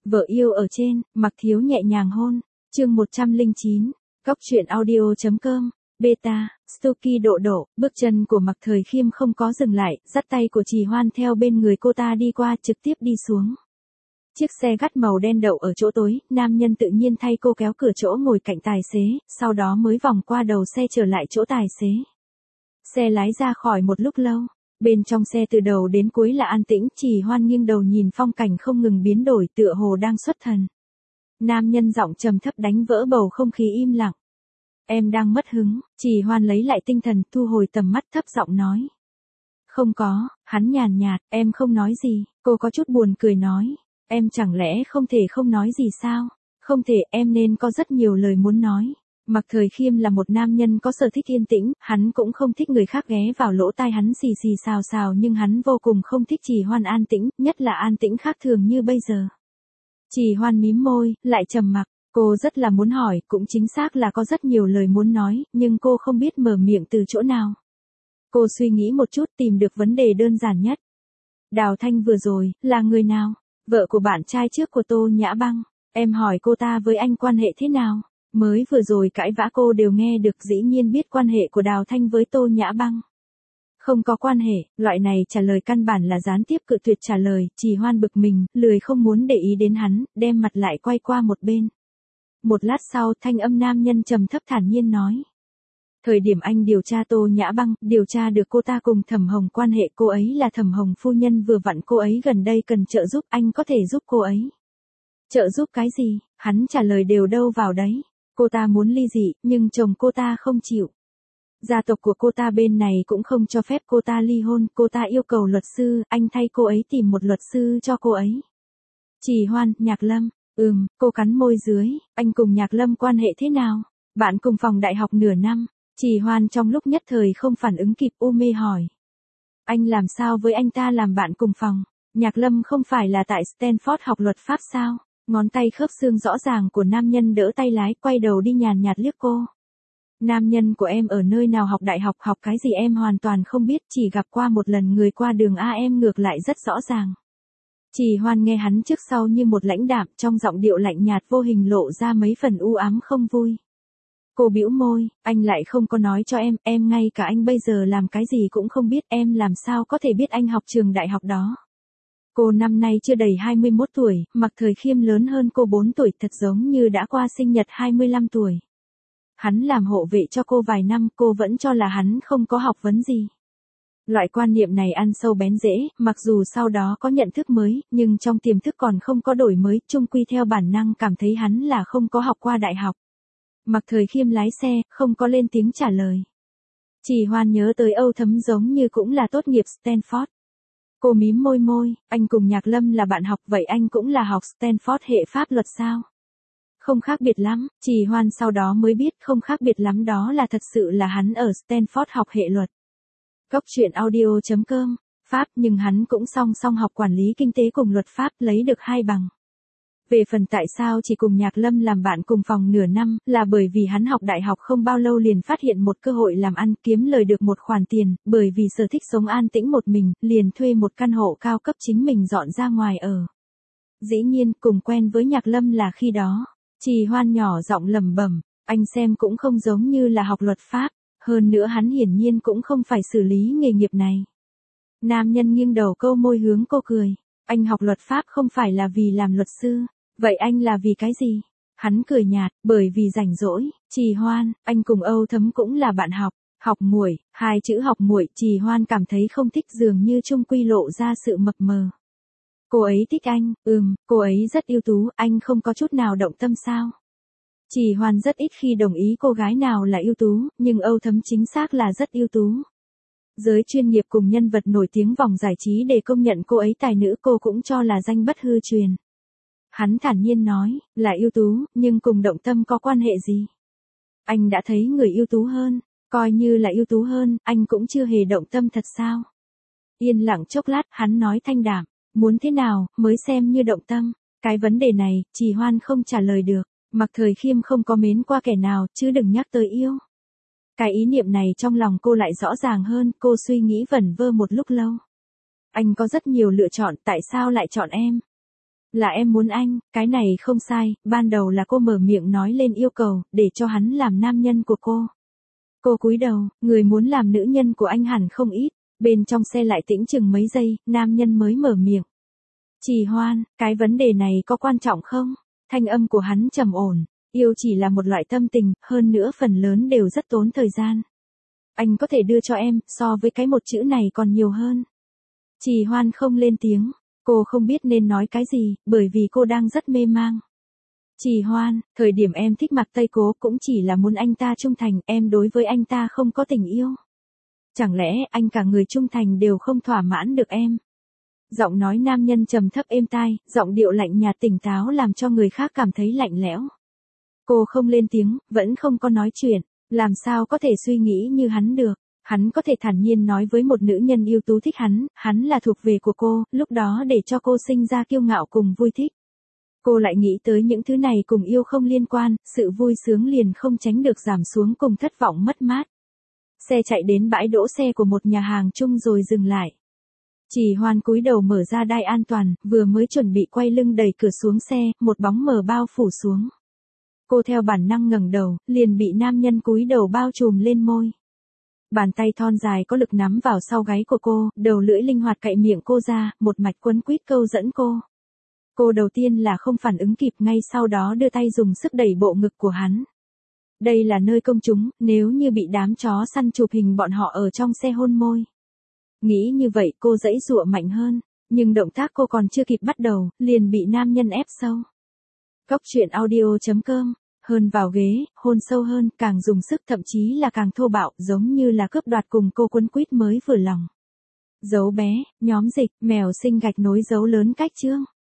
Vợ yêu ở trên, Mặc Thiếu nhẹ nhàng hôn. Chương 109. Góc truyện audio.com. Beta, Stuky độ độ, bước chân của Mặc Thời Khiêm không có dừng lại, dắt tay của Trì Hoan theo bên người cô ta đi qua, trực tiếp đi xuống. Chiếc xe gắt màu đen đậu ở chỗ tối, nam nhân tự nhiên thay cô kéo cửa chỗ ngồi cạnh tài xế, sau đó mới vòng qua đầu xe trở lại chỗ tài xế. Xe lái ra khỏi một lúc lâu. Bên trong xe từ đầu đến cuối là an tĩnh, Trì Hoan nghiêng đầu nhìn phong cảnh không ngừng biến đổi, tựa hồ đang xuất thần. Nam nhân giọng trầm thấp đánh vỡ bầu không khí im lặng. Em đang mất hứng. Trì Hoan lấy lại tinh thần, thu hồi tầm mắt, thấp giọng nói. Không có. Hắn nhàn nhạt, em không nói gì. Cô có chút buồn cười nói. Em chẳng lẽ không thể không nói gì sao? Không thể, em nên có rất nhiều lời muốn nói. Mặc Thời Khiêm là một nam nhân có sở thích yên tĩnh, hắn cũng không thích người khác ghé vào lỗ tai hắn xì xì xào xào, nhưng hắn vô cùng không thích Trì Hoan an tĩnh, nhất là an tĩnh khác thường như bây giờ. Trì Hoan mím môi, lại trầm mặc, cô rất là muốn hỏi, cũng chính xác là có rất nhiều lời muốn nói, nhưng cô không biết mở miệng từ chỗ nào. Cô suy nghĩ một chút, tìm được vấn đề đơn giản nhất. Đào Thanh vừa rồi, là người nào? Vợ của bạn trai trước của Tô Nhã Băng. Em hỏi cô ta với anh quan hệ thế nào? Mới vừa rồi cãi vã cô đều nghe được, dĩ nhiên biết quan hệ của Đào Thanh với Tô Nhã Băng. Không có quan hệ, loại này trả lời căn bản là gián tiếp cự tuyệt trả lời, Trì Hoan bực mình, lười không muốn để ý đến hắn, đem mặt lại quay qua một bên. Một lát sau, thanh âm nam nhân trầm thấp thản nhiên nói. Thời điểm anh điều tra Tô Nhã Băng, điều tra được cô ta cùng Thẩm Hồng quan hệ, cô ấy là Thẩm Hồng phu nhân, vừa vặn cô ấy gần đây cần trợ giúp, anh có thể giúp cô ấy. Trợ giúp cái gì? Hắn trả lời đều đâu vào đấy. Cô ta muốn ly dị, nhưng chồng cô ta không chịu. Gia tộc của cô ta bên này cũng không cho phép cô ta ly hôn, cô ta yêu cầu luật sư, anh thay cô ấy tìm một luật sư cho cô ấy. Trì Hoan, Nhạc Lâm, cô cắn môi dưới, anh cùng Nhạc Lâm quan hệ thế nào? Bạn cùng phòng đại học nửa năm. Trì Hoan trong lúc nhất thời không phản ứng kịp, u mê hỏi. Anh làm sao với anh ta làm bạn cùng phòng? Nhạc Lâm không phải là tại Stanford học luật pháp sao? Ngón tay khớp xương rõ ràng của nam nhân đỡ tay lái, quay đầu đi nhàn nhạt liếc cô. Nam nhân của em ở nơi nào học đại học, học cái gì em hoàn toàn không biết, chỉ gặp qua một lần người qua đường em ngược lại rất rõ ràng. Trì Hoan nghe hắn trước sau như một lãnh đạm, trong giọng điệu lạnh nhạt vô hình lộ ra mấy phần u ám không vui. Cô bĩu môi, anh lại không có nói cho em ngay cả anh bây giờ làm cái gì cũng không biết, em làm sao có thể biết anh học trường đại học đó. Cô năm nay chưa đầy 21 tuổi, Mặc Thời Khiêm lớn hơn cô 4 tuổi, thật giống như đã qua sinh nhật 25 tuổi. Hắn làm hộ vệ cho cô vài năm, cô vẫn cho là hắn không có học vấn gì. Loại quan niệm này ăn sâu bén rễ, mặc dù sau đó có nhận thức mới, nhưng trong tiềm thức còn không có đổi mới, chung quy theo bản năng cảm thấy hắn là không có học qua đại học. Mặc Thời Khiêm lái xe, không có lên tiếng trả lời. Trì Hoan nhớ tới Âu Thấm giống như cũng là tốt nghiệp Stanford. Cô mím môi, anh cùng Nhạc Lâm là bạn học, vậy anh cũng là học Stanford hệ pháp luật sao? Không khác biệt lắm, Trì Hoan sau đó mới biết không khác biệt lắm, đó là thật sự là hắn ở Stanford học hệ luật. Góc truyện audio.com, Pháp, nhưng hắn cũng song song học quản lý kinh tế cùng luật pháp, lấy được 2 bằng. Về phần tại sao chỉ cùng Nhạc Lâm làm bạn cùng phòng nửa năm, là bởi vì hắn học đại học không bao lâu liền phát hiện một cơ hội làm ăn, kiếm lời được một khoản tiền, bởi vì sở thích sống an tĩnh một mình, liền thuê một căn hộ cao cấp chính mình dọn ra ngoài ở. Dĩ nhiên, cùng quen với Nhạc Lâm là khi đó. Trì Hoan nhỏ giọng lẩm bẩm, anh xem cũng không giống như là học luật pháp, hơn nữa hắn hiển nhiên cũng không phải xử lý nghề nghiệp này. Nam nhân nghiêng đầu câu môi hướng cô cười, anh học luật pháp không phải là vì làm luật sư. Vậy anh là vì cái gì? Hắn cười nhạt, bởi vì rảnh rỗi. Trì Hoan, anh cùng Âu Thấm cũng là bạn học. Học muội, 2 chữ học muội, Trì Hoan cảm thấy không thích, dường như chung quy lộ ra sự mập mờ. Cô ấy thích anh, cô ấy rất ưu tú, anh không có chút nào động tâm sao? Trì Hoan rất ít khi đồng ý cô gái nào là ưu tú, nhưng Âu Thấm chính xác là rất ưu tú. Giới chuyên nghiệp cùng nhân vật nổi tiếng vòng giải trí để công nhận cô ấy tài nữ, cô cũng cho là danh bất hư truyền. Hắn thản nhiên nói, là ưu tú, nhưng cùng động tâm có quan hệ gì? Anh đã thấy người ưu tú hơn, coi như là ưu tú hơn, anh cũng chưa hề động tâm thật sao? Yên lặng chốc lát, hắn nói thanh đạm, muốn thế nào, mới xem như động tâm? Cái vấn đề này, Trì Hoan không trả lời được, Mặc Thời Khiêm không có mến qua kẻ nào, chứ đừng nhắc tới yêu. Cái ý niệm này trong lòng cô lại rõ ràng hơn, cô suy nghĩ vẩn vơ một lúc lâu. Anh có rất nhiều lựa chọn, tại sao lại chọn em? Là em muốn anh, cái này không sai, ban đầu là cô mở miệng nói lên yêu cầu, để cho hắn làm nam nhân của cô. Cô cúi đầu, người muốn làm nữ nhân của anh hẳn không ít, bên trong xe lại tĩnh chừng mấy giây, nam nhân mới mở miệng. Trì Hoan, cái vấn đề này có quan trọng không? Thanh âm của hắn trầm ổn, yêu chỉ là một loại tâm tình, hơn nữa phần lớn đều rất tốn thời gian. Anh có thể đưa cho em, so với cái một chữ này còn nhiều hơn. Trì Hoan không lên tiếng, cô không biết nên nói cái gì, bởi vì cô đang rất mê mang. Trì Hoan, thời điểm em thích Mạc Tây Cố cũng chỉ là muốn anh ta trung thành, em đối với anh ta không có tình yêu. Chẳng lẽ anh cả người trung thành đều không thỏa mãn được em? Giọng nói nam nhân trầm thấp êm tai, giọng điệu lạnh nhạt tỉnh táo làm cho người khác cảm thấy lạnh lẽo. Cô không lên tiếng, vẫn không có nói chuyện, làm sao có thể suy nghĩ như hắn được. Hắn có thể thản nhiên nói với một nữ nhân yêu tú thích hắn là thuộc về của cô, lúc đó để cho cô sinh ra kiêu ngạo cùng vui thích. Cô lại nghĩ tới những thứ này cùng yêu không liên quan, sự vui sướng liền không tránh được giảm xuống cùng thất vọng mất mát. Xe chạy đến bãi đỗ xe của một nhà hàng chung rồi dừng lại. Trì Hoan cúi đầu mở ra đai an toàn, vừa mới chuẩn bị quay lưng đẩy cửa xuống xe, một bóng mờ bao phủ xuống. Cô theo bản năng ngẩng đầu, liền bị nam nhân cúi đầu bao trùm lên môi. Bàn tay thon dài có lực nắm vào sau gáy của cô, đầu lưỡi linh hoạt cạy miệng cô ra, một mạch quấn quýt câu dẫn cô. Cô đầu tiên là không phản ứng kịp, ngay sau đó đưa tay dùng sức đẩy bộ ngực của hắn. Đây là nơi công chúng, nếu như bị đám chó săn chụp hình bọn họ ở trong xe hôn môi. Nghĩ như vậy cô giãy giụa mạnh hơn, nhưng động tác cô còn chưa kịp bắt đầu, liền bị nam nhân ép sâu. Cóc truyện audio.com, hơn vào ghế, hôn sâu hơn, càng dùng sức thậm chí là càng thô bạo, giống như là cướp đoạt cùng cô quấn quýt mới vừa lòng. Dấu bé, nhóm dịch, mèo sinh gạch nối dấu lớn cách chương.